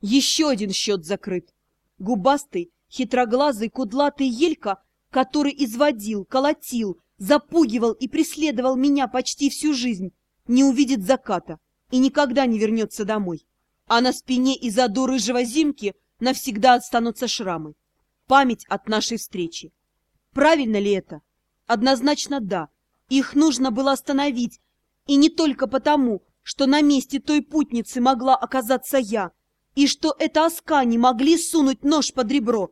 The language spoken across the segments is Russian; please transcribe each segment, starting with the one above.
Еще один счет закрыт. Губастый, хитроглазый, кудлатый Елька, который изводил, колотил, запугивал и преследовал меня почти всю жизнь, не увидит заката и никогда не вернется домой. А на спине и заду рыжего Зимки навсегда останутся шрамы. Память от нашей встречи. Правильно ли это? Однозначно да. Их нужно было остановить, и не только потому, что на месте той путницы могла оказаться я, и что это Аскани могли сунуть нож под ребро.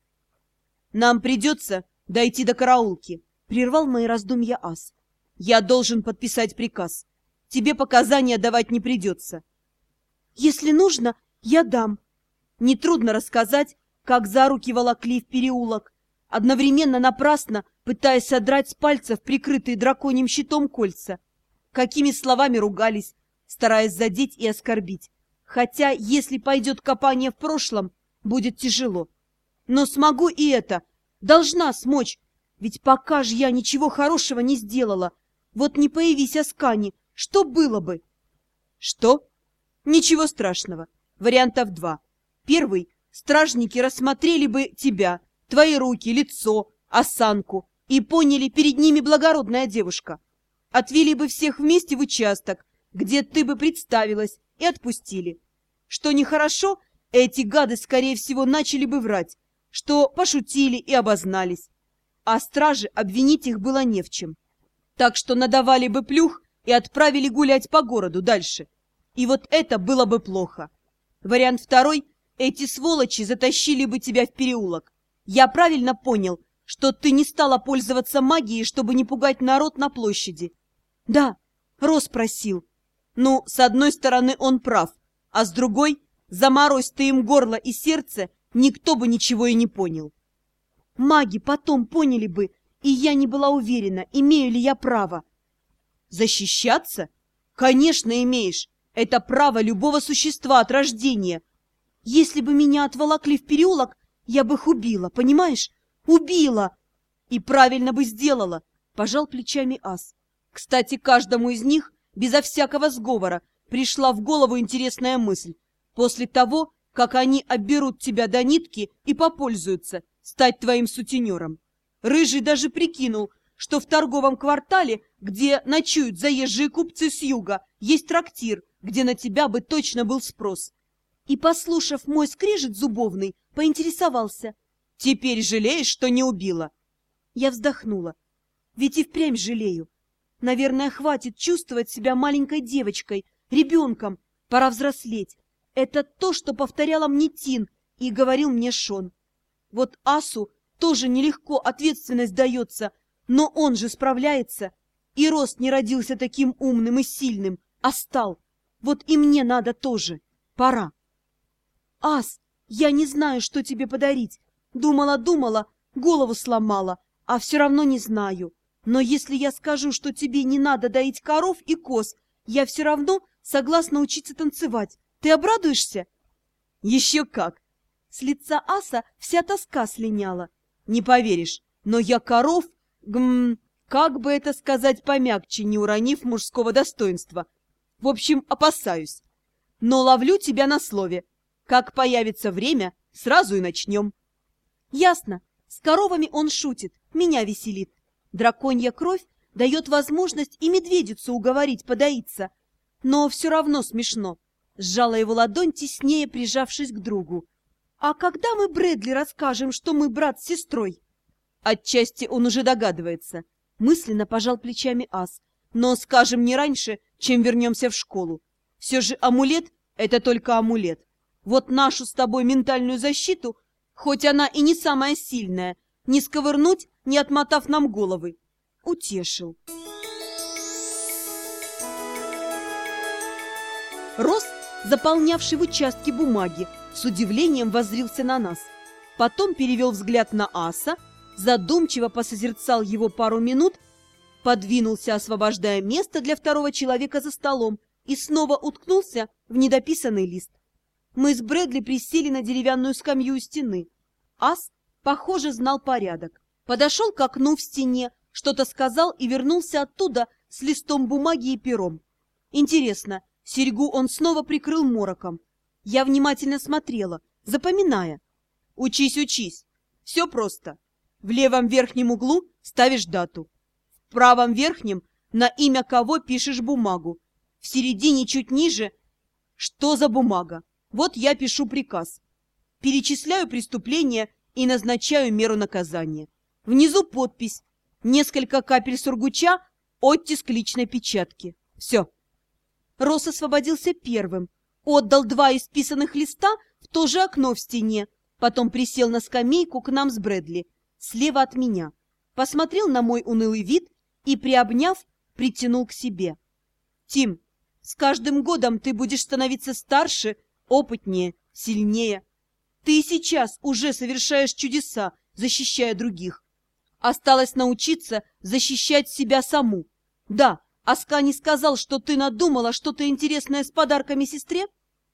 «Нам придется дойти до караулки», — прервал мои раздумья ас. «Я должен подписать приказ. Тебе показания давать не придется». «Если нужно, я дам». Нетрудно рассказать, как за руки волокли в переулок, одновременно напрасно пытаясь содрать с пальцев прикрытые драконьим щитом кольца. Какими словами ругались, стараясь задеть и оскорбить. Хотя, если пойдет копание в прошлом, будет тяжело. Но смогу и это, должна смочь, ведь пока же я ничего хорошего не сделала. Вот не появись Аскани, что было бы? Что? Ничего страшного. Вариантов два. Первый. Стражники рассмотрели бы тебя, твои руки, лицо, осанку и поняли, перед ними благородная девушка. Отвели бы всех вместе в участок, где ты бы представилась, и отпустили. Что нехорошо, эти гады, скорее всего, начали бы врать, что пошутили и обознались. А стражи обвинить их было не в чем. Так что надавали бы плюх и отправили гулять по городу дальше. И вот это было бы плохо. Вариант второй. Эти сволочи затащили бы тебя в переулок. Я правильно понял, что ты не стала пользоваться магией, чтобы не пугать народ на площади? Да, Рос просил. Ну, с одной стороны, он прав, а с другой, заморозь ты им горло и сердце, никто бы ничего и не понял. Маги потом поняли бы, и я не была уверена, имею ли я право. Защищаться? Конечно, имеешь. Это право любого существа от рождения. Если бы меня отволокли в переулок, я бы их убила, понимаешь? Убила! И правильно бы сделала, пожал плечами ас. Кстати, каждому из них, безо всякого сговора, пришла в голову интересная мысль. После того, как они обберут тебя до нитки и попользуются, стать твоим сутенером. Рыжий даже прикинул, что в торговом квартале, где ночуют заезжие купцы с юга, есть трактир, где на тебя бы точно был спрос. И, послушав мой скрежет зубовный, поинтересовался. «Теперь жалеешь, что не убила?» Я вздохнула. Ведь и впрямь жалею. Наверное, хватит чувствовать себя маленькой девочкой, ребенком. Пора взрослеть. Это то, что повторяла мне Тин и говорил мне Шон. Вот Асу тоже нелегко ответственность дается, но он же справляется. И Рост не родился таким умным и сильным, а стал. Вот и мне надо тоже. Пора. Ас, я не знаю, что тебе подарить. Думала, голову сломала, а все равно не знаю. Но если я скажу, что тебе не надо доить коров и коз, я все равно согласна учиться танцевать. Ты обрадуешься? Еще как! С лица аса вся тоска слиняла. Не поверишь, но я коров, как бы это сказать помягче, не уронив мужского достоинства. В общем, опасаюсь. Но ловлю тебя на слове. Как появится время, сразу и начнем. Ясно. С коровами он шутит, меня веселит. Драконья кровь дает возможность и медведицу уговорить подоиться. Но все равно смешно. Сжала его ладонь, теснее прижавшись к другу. А когда мы Брэдли расскажем, что мы брат с сестрой? Отчасти он уже догадывается. Мысленно пожал плечами ас. Но скажем не раньше, чем вернемся в школу. Все же амулет — это только амулет. Вот нашу с тобой ментальную защиту, хоть она и не самая сильная, не сковырнуть, не отмотав нам головы. Утешил. Рос, заполнявший в участке бумаги, с удивлением воззрился на нас. Потом перевел взгляд на аса, задумчиво посозерцал его пару минут, подвинулся, освобождая место для второго человека за столом, и снова уткнулся в недописанный лист. Мы с Брэдли присели на деревянную скамью у стены. Ас, похоже, знал порядок. Подошел к окну в стене, что-то сказал и вернулся оттуда с листом бумаги и пером. Интересно, серьгу он снова прикрыл мороком. Я внимательно смотрела, запоминая. Учись, учись. Все просто. В левом верхнем углу ставишь дату. В правом верхнем на имя кого пишешь бумагу. В середине чуть ниже что за бумага. Вот я пишу приказ. Перечисляю преступления и назначаю меру наказания. Внизу подпись, несколько капель сургуча, оттиск личной печатки. Все. Рос освободился первым, отдал 2 исписанных листа в то же окно в стене, потом присел на скамейку к нам с Брэдли, слева от меня, посмотрел на мой унылый вид и, приобняв, притянул к себе. «Тим, с каждым годом ты будешь становиться старше, опытнее, сильнее. Ты и сейчас уже совершаешь чудеса, защищая других. Осталось научиться защищать себя саму. Да, Аскани сказал, что ты надумала что-то интересное с подарками сестре?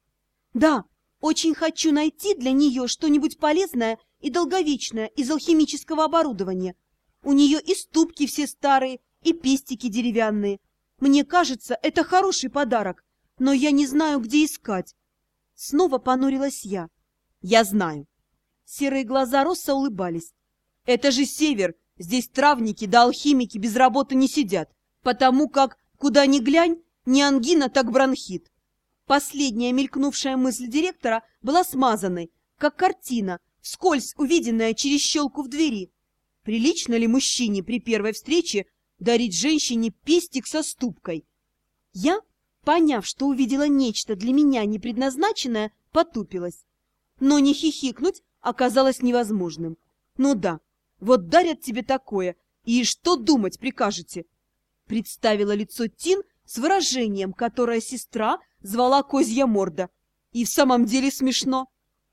Да, очень хочу найти для нее что-нибудь полезное и долговечное из алхимического оборудования. У нее и ступки все старые, и пестики деревянные. Мне кажется, это хороший подарок, но я не знаю, где искать. Снова понурилась я. Я знаю. Серые глаза Росса улыбались. Это же север, здесь травники да алхимики без работы не сидят, потому как, куда ни глянь, не ангина, так бронхит. Последняя мелькнувшая мысль директора была смазанной, как картина, вскользь увиденная через щелку в двери. Прилично ли мужчине при первой встрече дарить женщине пестик со ступкой? Я, поняв, что увидела нечто для меня непредназначенное, потупилась. Но не хихикнуть оказалось невозможным. Ну да, вот дарят тебе такое, и что думать прикажете? Представила лицо Тин с выражением, которое сестра звала «козья морда». И в самом деле смешно.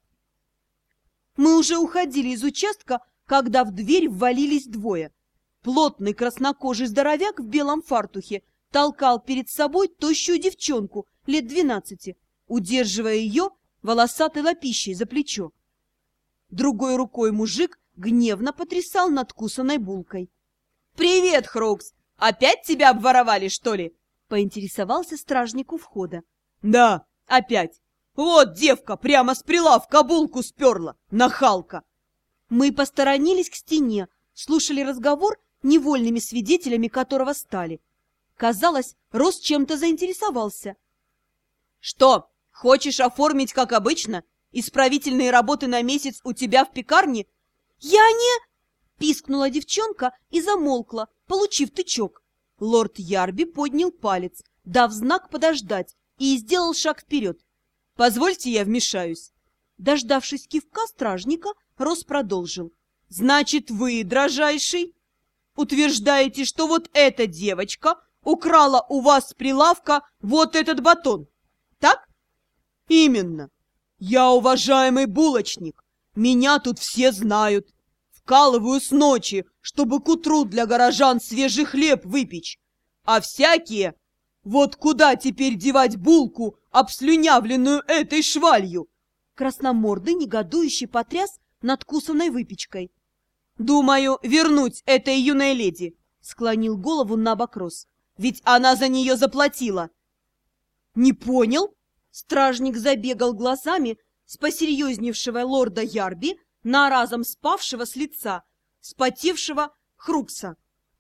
Мы уже уходили из участка, когда в дверь ввалились 2. Плотный краснокожий здоровяк в белом фартухе толкал перед собой тощую девчонку лет 12, удерживая ее волосатой лапищей за плечо. Другой рукой мужик гневно потрясал надкусанной булкой. «Привет, Хрукс! Опять тебя обворовали, что ли?» — поинтересовался стражник у входа. «Да, опять. Вот девка прямо с прилавка булку сперла, нахалка!» Мы посторонились к стене, слушали разговор, невольными свидетелями которого стали. Казалось, Рос чем-то заинтересовался. «Что, хочешь оформить, как обычно? Исправительные работы на месяц у тебя в пекарне?» «Я не...» — пискнула девчонка и замолкла, получив тычок. Лорд Ярби поднял палец, дав знак подождать, и сделал шаг вперед. «Позвольте, я вмешаюсь». Дождавшись кивка стражника, Рос продолжил. «Значит, вы, дрожайший, утверждаете, что вот эта девочка украла у вас с прилавка вот этот батон, так?» «Именно. Я уважаемый булочник. Меня тут все знают. Вкалываю с ночи, чтобы к утру для горожан свежий хлеб выпечь. А всякие... Вот куда теперь девать булку, обслюнявленную этой швалью?» Красномордый негодующе потряс надкусанной выпечкой. «Думаю, вернуть этой юной леди», — склонил голову набок Рос. «Ведь она за нее заплатила». «Не понял?» Стражник забегал глазами с посерьезневшего лорда Ярби на разом спавшего с лица, спотевшего Хрукса.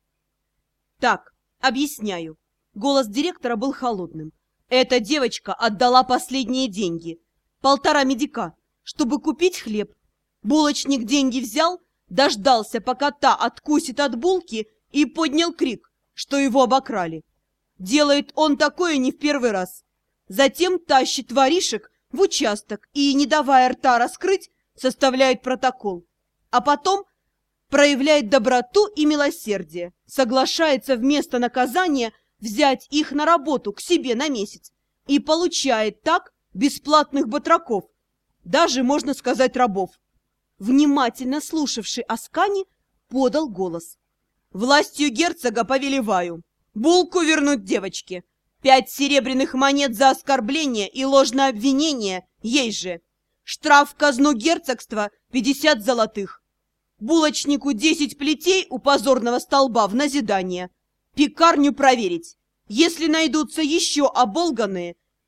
«Так, объясняю». Голос директора был холодным. «Эта девочка отдала последние деньги, 1,5 медика, чтобы купить хлеб. Булочник деньги взял, дождался, пока та откусит от булки, и поднял крик, что его обокрали. Делает он такое не в первый раз. Затем тащит воришек в участок и, не давая рта раскрыть, составляет протокол. А потом проявляет доброту и милосердие, соглашается вместо наказания взять их на работу к себе на месяц и получает так бесплатных батраков, даже, можно сказать, рабов». Внимательно слушавший Аскани подал голос. «Властью герцога повелеваю булку вернуть девочке. 5 серебряных монет за оскорбление и ложное обвинение ей же. Штраф в казну герцогства 50 золотых. Булочнику 10 плетей у позорного столба в назидание. Пекарню проверить. Если найдутся еще оболганные,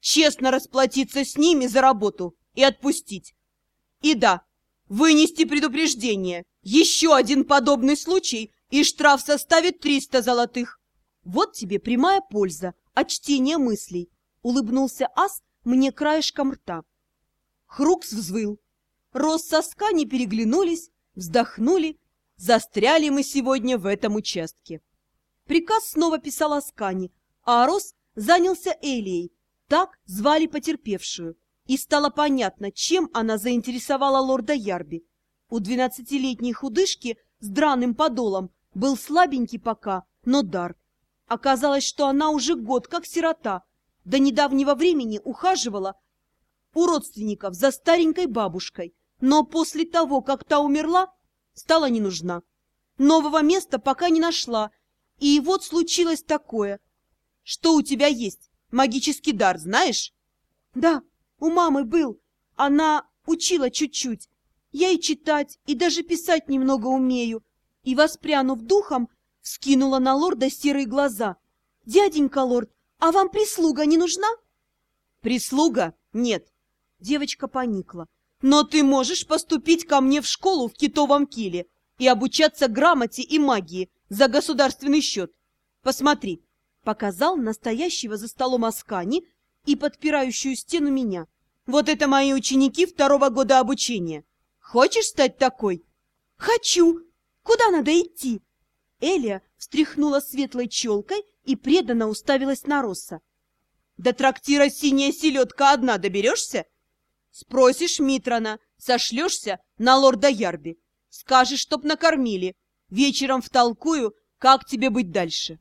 честно расплатиться с ними за работу и отпустить. И да, вынести предупреждение. Еще один подобный случай, и штраф составит 300 золотых. Вот тебе прямая польза от чтения мыслей, улыбнулся ас мне краешком рта. Хрукс взвыл. Рос со Скани переглянулись, вздохнули. Застряли мы сегодня в этом участке. Приказ снова писал Аскани, а Рос занялся Элией. Так звали потерпевшую. И стало понятно, чем она заинтересовала лорда Ярби. У 12-летней худышки с драным подолом был слабенький пока, но дар. Оказалось, что она уже год как сирота. До недавнего времени ухаживала у родственников за старенькой бабушкой, но после того, как та умерла, стала не нужна. Нового места пока не нашла, и вот случилось такое. Что у тебя есть? Магический дар, знаешь? Да, у мамы был. Она учила чуть-чуть. Я и читать, и даже писать немного умею. И, воспрянув духом, вскинула на лорда серые глаза. «Дяденька лорд, а вам прислуга не нужна?» «Прислуга? Нет». Девочка поникла. «Но ты можешь поступить ко мне в школу в Китовом Киле и обучаться грамоте и магии за государственный счет. Посмотри». Показал настоящего за столом Аскани и подпирающую стену меня. «Вот это мои ученики 2-го года обучения. Хочешь стать такой?» «Хочу! Куда надо идти?» Элия встряхнула светлой челкой и преданно уставилась на Росса. «До трактира «Синяя селедка» одна доберешься? Спросишь Митрана, сошлешься на лорда Ярби. Скажешь, чтоб накормили. Вечером втолкую, как тебе быть дальше».